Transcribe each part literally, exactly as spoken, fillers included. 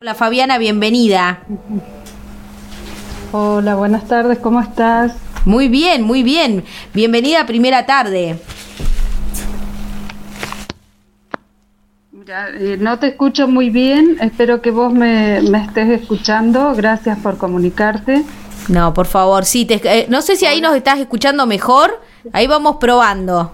Hola Fabiana, bienvenida. Hola, buenas tardes, ¿cómo estás? Muy bien, muy bien. Bienvenida a Primera Tarde. Mira, eh, no te escucho muy bien, espero que vos me, me estés escuchando, gracias por comunicarte. No, por favor, sí, te, eh, no sé si ahí nos estás escuchando mejor, ahí vamos probando.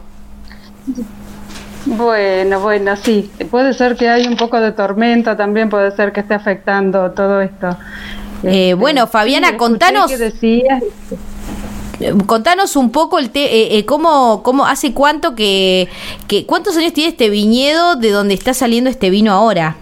Bueno, bueno, sí, puede ser que hay un poco de tormenta, también puede ser que esté afectando todo esto. Eh, este, bueno, Fabiana, sí, contanos... ¿Qué decías? Contanos un poco el te, eh, eh, cómo, cómo hace cuánto que, que cuántos años tiene este viñedo de donde está saliendo este vino ahora.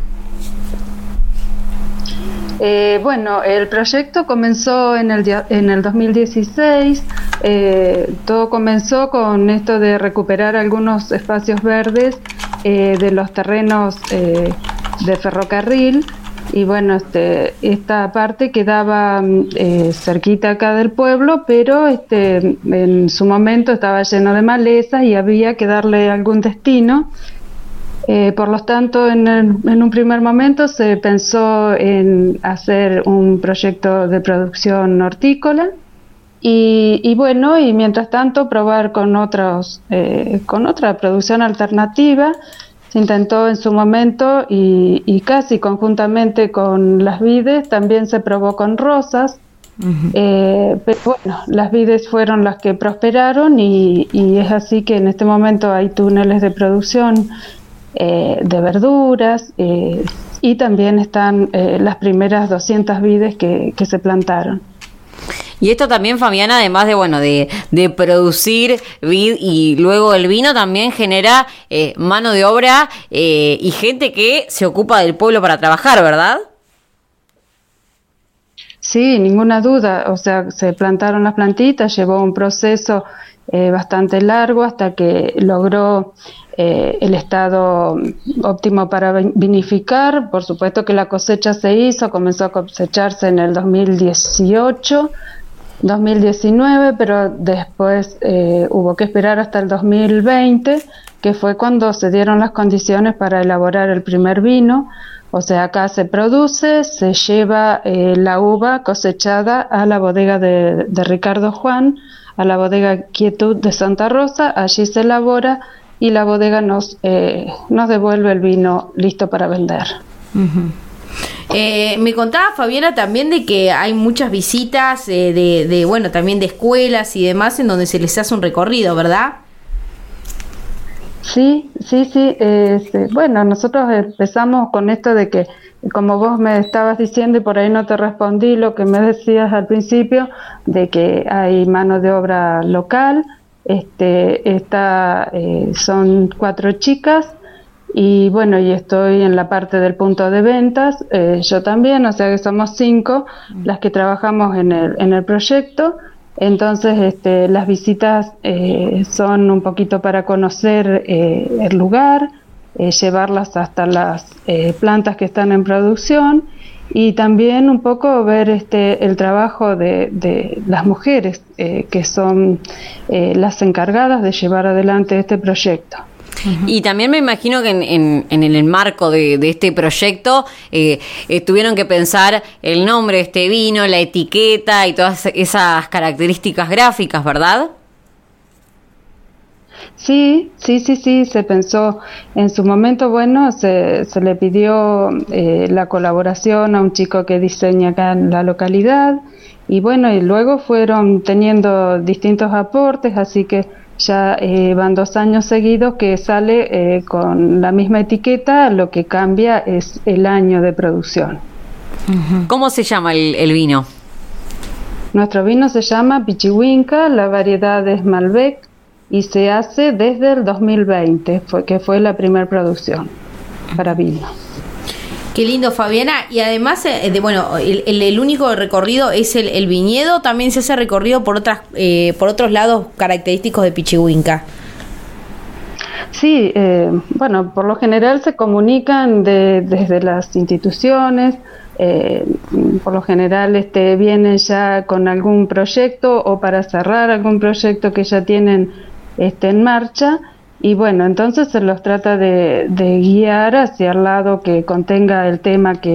Eh, bueno, el proyecto comenzó en el en el dos mil dieciséis. Eh, todo comenzó con esto de recuperar algunos espacios verdes eh, de los terrenos eh, de ferrocarril. Y bueno, este, esta parte quedaba eh, cerquita acá del pueblo, pero este, en su momento estaba lleno de malezas y había que darle algún destino. Eh, por lo tanto, en, el, en un primer momento se pensó en hacer un proyecto de producción hortícola y, y bueno, y mientras tanto probar con otros, eh, con otra producción alternativa. Se intentó en su momento y, y casi conjuntamente con las vides, también se probó con rosas, uh-huh. eh, pero bueno, las vides fueron las que prosperaron y, y es así que en este momento hay túneles de producción eh, de verduras eh, y también están eh, las primeras doscientas vides que, que se plantaron. Y esto también, Fabiana, además de bueno de, de producir vid y luego el vino, también genera eh, mano de obra eh, y gente que se ocupa del pueblo para trabajar, ¿verdad? Sí, ninguna duda. O sea, se plantaron las plantitas, llevó un proceso eh, bastante largo hasta que logró eh, el estado óptimo para vinificar. Por supuesto que la cosecha se hizo, comenzó a cosecharse en el dos mil dieciocho. dos mil diecinueve, pero después eh, hubo que esperar hasta el dos mil veinte, que fue cuando se dieron las condiciones para elaborar el primer vino. O sea, acá se produce, se lleva eh, la uva cosechada a la bodega de, de Ricardo Juan, a la bodega Quietud de Santa Rosa, allí se elabora y la bodega nos, eh, nos devuelve el vino listo para vender. Uh-huh. Eh, me contaba Fabiana también de que hay muchas visitas eh, de, de, bueno, también de escuelas y demás en donde se les hace un recorrido, ¿verdad? Sí, sí, sí. Eh, sí. Bueno, nosotros empezamos con esto de que, como vos me estabas diciendo y por ahí no te respondí lo que me decías al principio, de que hay mano de obra local. Este, está, eh, son cuatro chicas. Y bueno, y estoy en la parte del punto de ventas, eh, yo también, o sea que somos cinco las que trabajamos en el, en el proyecto. Entonces, este, las visitas eh, son un poquito para conocer eh, el lugar, eh, llevarlas hasta las eh, plantas que están en producción y también un poco ver este, el trabajo de, de las mujeres eh, que son eh, las encargadas de llevar adelante este proyecto. Uh-huh. Y también me imagino que en, en, en el marco de, de este proyecto eh, eh, tuvieron que pensar el nombre de este vino, la etiqueta y todas esas características gráficas, ¿verdad? Sí, sí, sí, sí, se pensó. En su momento, bueno, se, se le pidió eh, la colaboración a un chico que diseña acá en la localidad y bueno, y luego fueron teniendo distintos aportes, así que ya eh, van dos años seguidos que sale eh, con la misma etiqueta, lo que cambia es el año de producción. Uh-huh. ¿Cómo se llama el, el vino? Nuestro vino se llama Pichihuinca, la variedad es Malbec y se hace desde el dos mil veinte, fue, que fue la primera producción para vino. Qué lindo, Fabiana. Y además, eh, de, bueno, el, el, el único recorrido es el, el viñedo. También se hace recorrido por otras, eh, por otros lados característicos de Pichihuinca. Sí, eh, bueno, por lo general se comunican de, desde las instituciones. Eh, por lo general este, vienen ya con algún proyecto o para cerrar algún proyecto que ya tienen este, en marcha. Y bueno, entonces se los trata de, de guiar hacia el lado que contenga el tema que,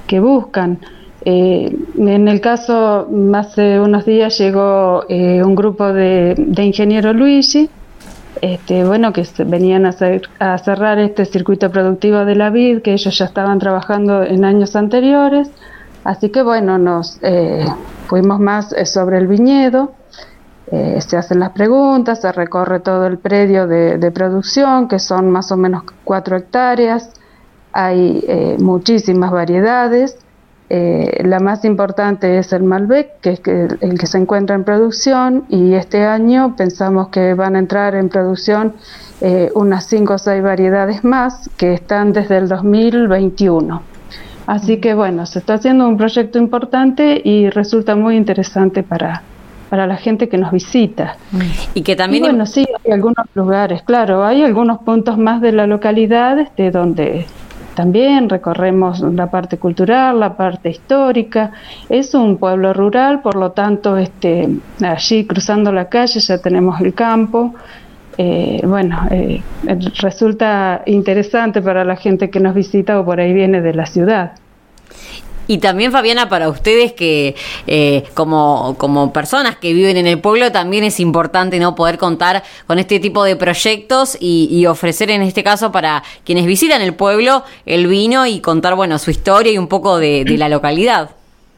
que buscan. Eh, en el caso, hace unos días llegó eh, un grupo de, de Ingeniero Luigi, este, bueno, que se, venían a, hacer, a cerrar este circuito productivo de la vid, que ellos ya estaban trabajando en años anteriores, así que bueno, nos eh, fuimos más sobre el viñedo. Eh, se hacen las preguntas, se recorre todo el predio de, de producción, que son más o menos cuatro hectáreas, hay eh, muchísimas variedades. Eh, la más importante es el Malbec, que es que, el que se encuentra en producción, y este año pensamos que van a entrar en producción eh, unas cinco o seis variedades más que están desde el dos mil veintiuno. Así que bueno, se está haciendo un proyecto importante y resulta muy interesante para, para la gente que nos visita. Y que también... Y bueno, sí, hay algunos lugares, claro, hay algunos puntos más de la localidad este, donde... También recorremos la parte cultural, la parte histórica. Es un pueblo rural, por lo tanto, este, allí cruzando la calle ya tenemos el campo. Eh, bueno, eh, resulta interesante para la gente que nos visita o por ahí viene de la ciudad. Y también, Fabiana, para ustedes que eh, como, como personas que viven en el pueblo, también es importante no poder contar con este tipo de proyectos y, y ofrecer en este caso para quienes visitan el pueblo el vino y contar, bueno, su historia y un poco de, de la localidad.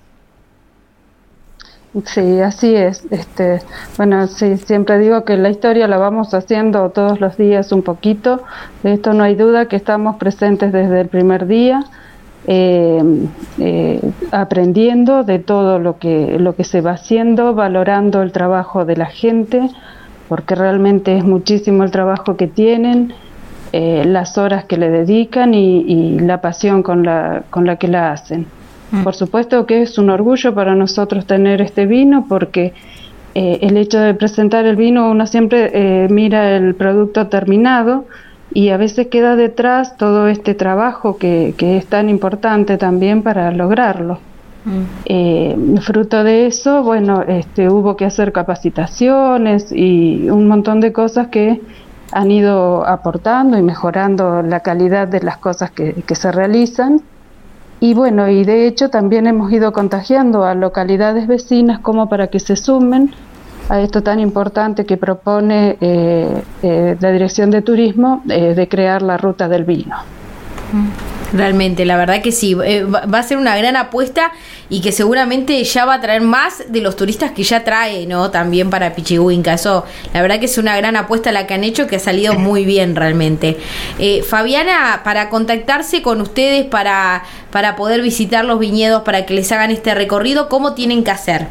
Sí, así es. Este, bueno, sí, siempre digo que la historia la vamos haciendo todos los días un poquito. De esto no hay duda que estamos presentes desde el primer día. Eh, eh, aprendiendo de todo lo que lo que se va haciendo, valorando el trabajo de la gente, porque realmente es muchísimo el trabajo que tienen, eh, las horas que le dedican y, y la pasión con la con la que la hacen. Mm. Por supuesto que es un orgullo para nosotros tener este vino, porque eh, el hecho de presentar el vino, uno siempre eh, mira el producto terminado, y a veces queda detrás todo este trabajo que, que es tan importante también para lograrlo. Mm. Eh, fruto de eso, bueno, este, hubo que hacer capacitaciones y un montón de cosas que han ido aportando y mejorando la calidad de las cosas que, que se realizan. Y bueno, y de hecho también hemos ido contagiando a localidades vecinas como para que se sumen a esto tan importante que propone eh, eh, la Dirección de Turismo eh, de crear la Ruta del Vino. Realmente, la verdad que sí, eh, va a ser una gran apuesta y que seguramente ya va a traer más de los turistas que ya trae, ¿no? También para Pichihuinca. Eso, la verdad que es una gran apuesta la que han hecho, que ha salido muy bien realmente. Eh, Fabiana, para contactarse con ustedes, para, para poder visitar los viñedos, para que les hagan este recorrido, ¿cómo tienen que hacer?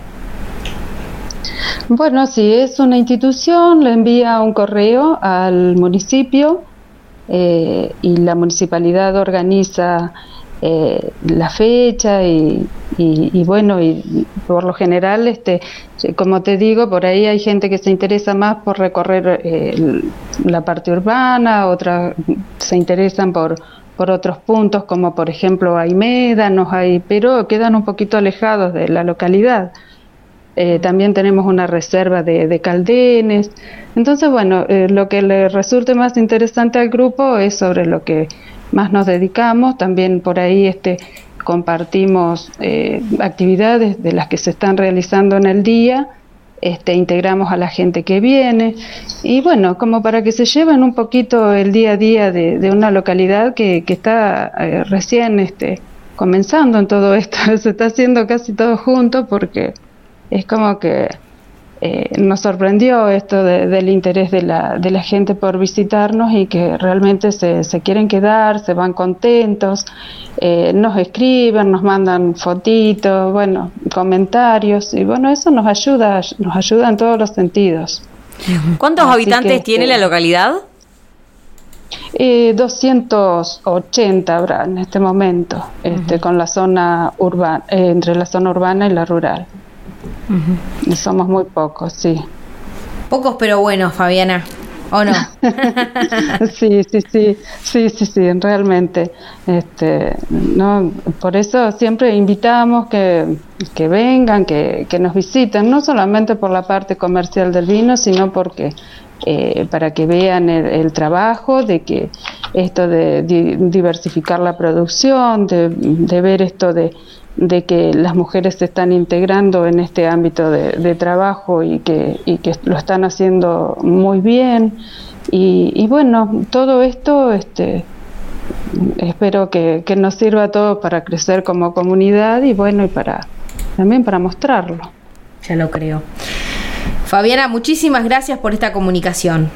Bueno, si es una institución, le envía un correo al municipio eh, y la municipalidad organiza eh, la fecha y, y, y bueno, y por lo general, este, como te digo, por ahí hay gente que se interesa más por recorrer eh, la parte urbana, otras se interesan por por otros puntos, como por ejemplo hay médanos, hay, pero quedan un poquito alejados de la localidad. Eh, también tenemos una reserva de, de caldenes. Entonces, bueno, eh, lo que le resulte más interesante al grupo es sobre lo que más nos dedicamos. También por ahí este, compartimos eh, actividades de las que se están realizando en el día. Este, integramos a la gente que viene y bueno, como para que se lleven un poquito el día a día de, de una localidad que, que está eh, recién este, comenzando en todo esto. Se está haciendo casi todo junto porque es como que eh, nos sorprendió esto de, del interés de la, de la gente por visitarnos y que realmente se, se quieren quedar, se van contentos, eh, nos escriben, nos mandan fotitos, bueno, comentarios y bueno, eso nos ayuda, nos ayuda en todos los sentidos. ¿Cuántos Así habitantes que, tiene eh, la localidad? Eh, doscientos ochenta habrá en este momento, este, uh-huh. con la zona urbana, eh, entre la zona urbana y la rural. Uh-huh. Somos muy pocos, sí. Pocos pero buenos, Fabiana, ¿o no? sí, sí, sí, sí, sí, sí, realmente. Este, no, por eso siempre invitamos que, que vengan, que, que nos visiten, no solamente por la parte comercial del vino, sino porque eh, para que vean el, el trabajo, de que esto de di, diversificar la producción, de, de ver esto de, de que las mujeres se están integrando en este ámbito de, de trabajo y que, y que lo están haciendo muy bien. Y, y bueno, todo esto este, espero que, que nos sirva a todos para crecer como comunidad y bueno, y para también para mostrarlo. Ya lo creo. Fabiana, muchísimas gracias por esta comunicación.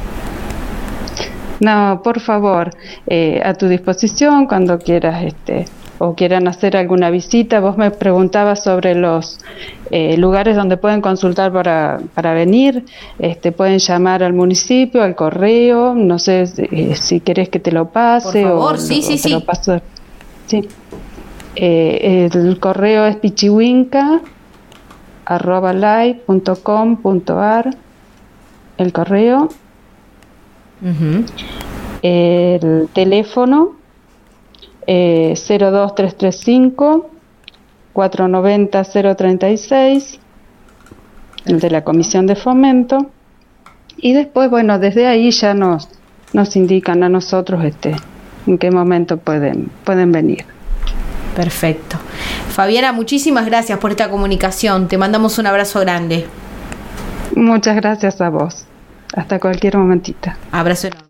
No, por favor, eh, a tu disposición cuando quieras este o quieran hacer alguna visita. Vos me preguntabas sobre los eh, lugares donde pueden consultar para, para venir. Este, pueden llamar al municipio, al correo, no sé eh, si querés que te lo pase. Por favor, o, sí, o sí, te sí. Lo paso. Sí. Eh, el correo es pichihuinca arroba live punto com punto ar, el correo. Uh-huh. El teléfono eh, cero dos tres tres cinco cuatro nueve cero cero tres seis, el de la Comisión de Fomento, y después, bueno, desde ahí ya nos nos indican a nosotros este en qué momento pueden pueden venir. Perfecto. Fabiana, muchísimas gracias por esta comunicación. Te mandamos un abrazo grande. Muchas gracias a vos. Hasta cualquier momentito. Abrazo enorme.